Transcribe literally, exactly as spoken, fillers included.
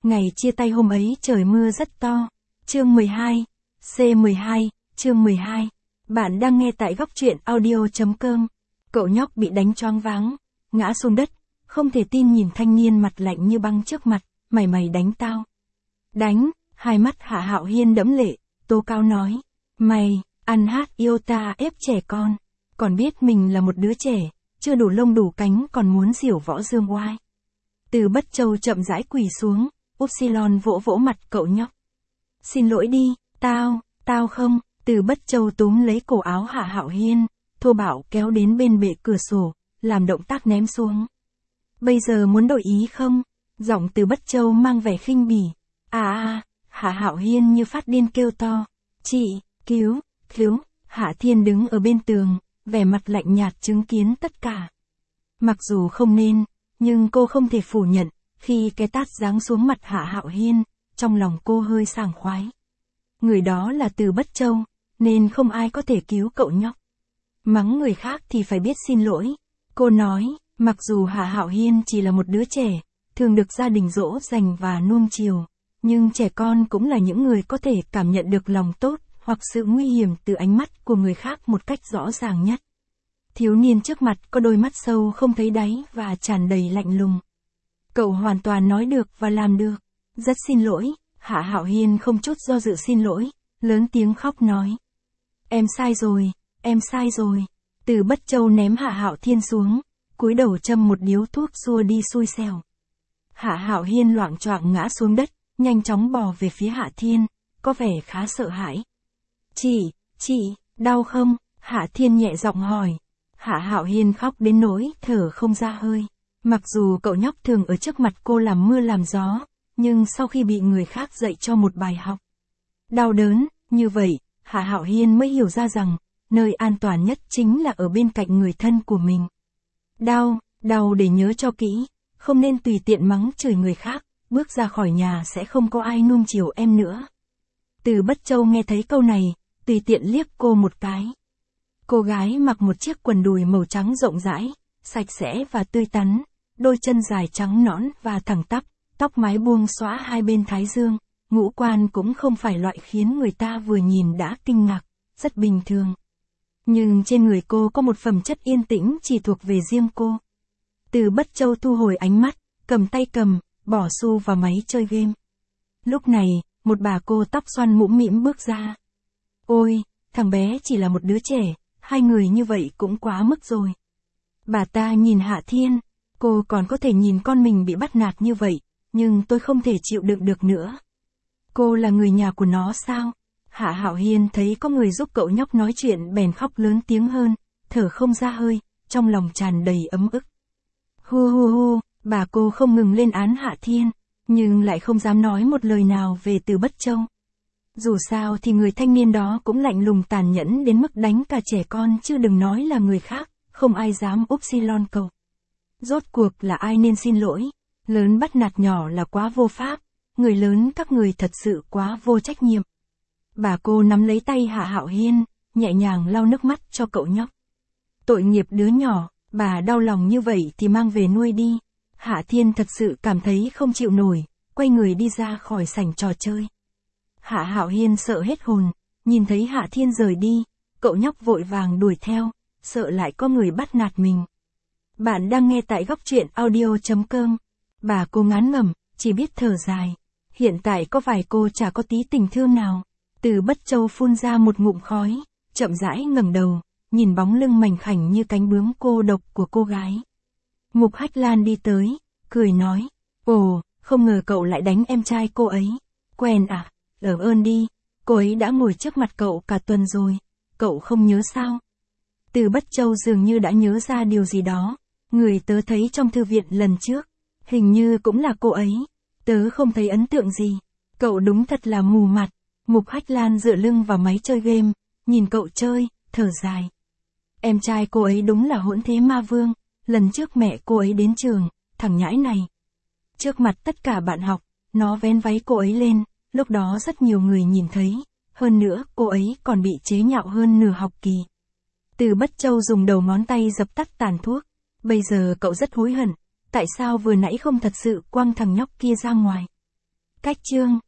Ngày chia tay hôm ấy trời mưa rất to. Chương mười hai. C mười hai, chương mười hai. Bạn đang nghe tại góc truyện audio.com. Cậu nhóc bị đánh choáng váng, ngã xuống đất, không thể tin nhìn thanh niên mặt lạnh như băng trước mặt, mày mày đánh tao. Đánh, hai mắt Hạ Hạo Hiên đẫm lệ, tố cáo nói. Mày, ăn hát yêu ta ép trẻ con, còn biết mình là một đứa trẻ, chưa đủ lông đủ cánh còn muốn diểu võ dương oai. Từ Bất Châu chậm rãi quỳ xuống, Upsilon vỗ vỗ mặt cậu nhóc. Xin lỗi đi, tao, tao không, Từ Bất Châu túm lấy cổ áo Hạ Hạo Hiên, thô bạo kéo đến bên bệ cửa sổ, làm động tác ném xuống. Bây giờ muốn đổi ý không? Giọng Từ Bất Châu mang vẻ khinh bỉ. À à, Hạ Hạo Hiên như phát điên kêu to. Chị, cứu, cứu, Hạ Thiên đứng ở bên tường, vẻ mặt lạnh nhạt chứng kiến tất cả. Mặc dù không nên, nhưng cô không thể phủ nhận, khi cái tát giáng xuống mặt Hạ Hạo Hiên, trong lòng cô hơi sảng khoái. Người đó là Từ Bất Châu, nên không ai có thể cứu cậu nhóc. Mắng người khác thì phải biết xin lỗi. Cô nói, mặc dù Hạ Hạo Hiên chỉ là một đứa trẻ, thường được gia đình dỗ dành và nuông chiều, nhưng trẻ con cũng là những người có thể cảm nhận được lòng tốt, hoặc sự nguy hiểm từ ánh mắt của người khác một cách rõ ràng nhất. Thiếu niên trước mặt có đôi mắt sâu không thấy đáy và tràn đầy lạnh lùng. Cậu hoàn toàn nói được và làm được. Rất xin lỗi, Hạ Hạo Hiên không chút do dự xin lỗi, lớn tiếng khóc nói. Em sai rồi, em sai rồi. Từ Bất Châu ném Hạ Hạo Thiên xuống, cúi đầu châm một điếu thuốc xua đi xui xẻo. Hạ Hạo Hiên loạng choạng ngã xuống đất, nhanh chóng bò về phía Hạ Thiên, có vẻ khá sợ hãi. Chị, chị, đau không? Hạ Thiên nhẹ giọng hỏi. Hạ Hạo Hiên khóc đến nỗi thở không ra hơi. Mặc dù cậu nhóc thường ở trước mặt cô làm mưa làm gió, nhưng sau khi bị người khác dạy cho một bài học đau đớn, như vậy, Hạ Hạo Hiên mới hiểu ra rằng, nơi an toàn nhất chính là ở bên cạnh người thân của mình. Đau, đau để nhớ cho kỹ, không nên tùy tiện mắng chửi người khác, bước ra khỏi nhà sẽ không có ai nuông chiều em nữa. Từ Bất Châu nghe thấy câu này, tùy tiện liếc cô một cái. Cô gái mặc một chiếc quần đùi màu trắng rộng rãi, sạch sẽ và tươi tắn, đôi chân dài trắng nõn và thẳng tắp, tóc mái buông xõa hai bên thái dương, ngũ quan cũng không phải loại khiến người ta vừa nhìn đã kinh ngạc, rất bình thường. Nhưng trên người cô có một phẩm chất yên tĩnh chỉ thuộc về riêng cô. Từ Bất Châu thu hồi ánh mắt, cầm tay cầm, bỏ xu vào máy chơi game. Lúc này, một bà cô tóc xoăn mũm mĩm bước ra. Ôi, thằng bé chỉ là một đứa trẻ, hai người như vậy cũng quá mức rồi. Bà ta nhìn Hạ Thiên, cô còn có thể nhìn con mình bị bắt nạt như vậy, nhưng tôi không thể chịu đựng được nữa. Cô là người nhà của nó sao? Hạ Hạo Hiên thấy có người giúp cậu nhóc nói chuyện bèn khóc lớn tiếng hơn, thở không ra hơi, trong lòng tràn đầy ấm ức. Hu hu hu, bà cô không ngừng lên án Hạ Thiên, nhưng lại không dám nói một lời nào về Từ Bất Châu. Dù sao thì người thanh niên đó cũng lạnh lùng tàn nhẫn đến mức đánh cả trẻ con chứ đừng nói là người khác, không ai dám Upsilon cầu. Rốt cuộc là ai nên xin lỗi, lớn bắt nạt nhỏ là quá vô pháp, người lớn các người thật sự quá vô trách nhiệm. Bà cô nắm lấy tay Hạ Hạo Hiên, nhẹ nhàng lau nước mắt cho cậu nhóc. Tội nghiệp đứa nhỏ, bà đau lòng như vậy thì mang về nuôi đi. Hạ Thiên thật sự cảm thấy không chịu nổi, quay người đi ra khỏi sảnh trò chơi. Hạ Hạo Hiên sợ hết hồn, nhìn thấy Hạ Thiên rời đi, cậu nhóc vội vàng đuổi theo, sợ lại có người bắt nạt mình. Bạn đang nghe tại góc truyện audio.com. Bà cô ngán ngẩm, chỉ biết thở dài. Hiện tại có vài cô chả có tí tình thương nào. Từ Bất Châu phun ra một ngụm khói, chậm rãi ngẩng đầu, nhìn bóng lưng mảnh khảnh như cánh bướm cô độc của cô gái. Mục Hách Lan đi tới, cười nói. Ồ, không ngờ cậu lại đánh em trai cô ấy. Quen à? Làm ơn đi, cô ấy đã ngồi trước mặt cậu cả tuần rồi, cậu không nhớ sao? Từ Bất Châu dường như đã nhớ ra điều gì đó, người tớ thấy trong thư viện lần trước, hình như cũng là cô ấy, tớ không thấy ấn tượng gì, cậu đúng thật là mù mặt. Mục Hách Lan dựa lưng vào máy chơi game, nhìn cậu chơi, thở dài. Em trai cô ấy đúng là hỗn thế ma vương, lần trước mẹ cô ấy đến trường, thằng nhãi này. Trước mặt tất cả bạn học, nó vén váy cô ấy lên. Lúc đó rất nhiều người nhìn thấy, hơn nữa cô ấy còn bị chế nhạo hơn nửa học kỳ. Từ Bất Châu dùng đầu ngón tay dập tắt tàn thuốc. Bây giờ cậu rất hối hận, tại sao vừa nãy không thật sự quăng thằng nhóc kia ra ngoài. Cách chương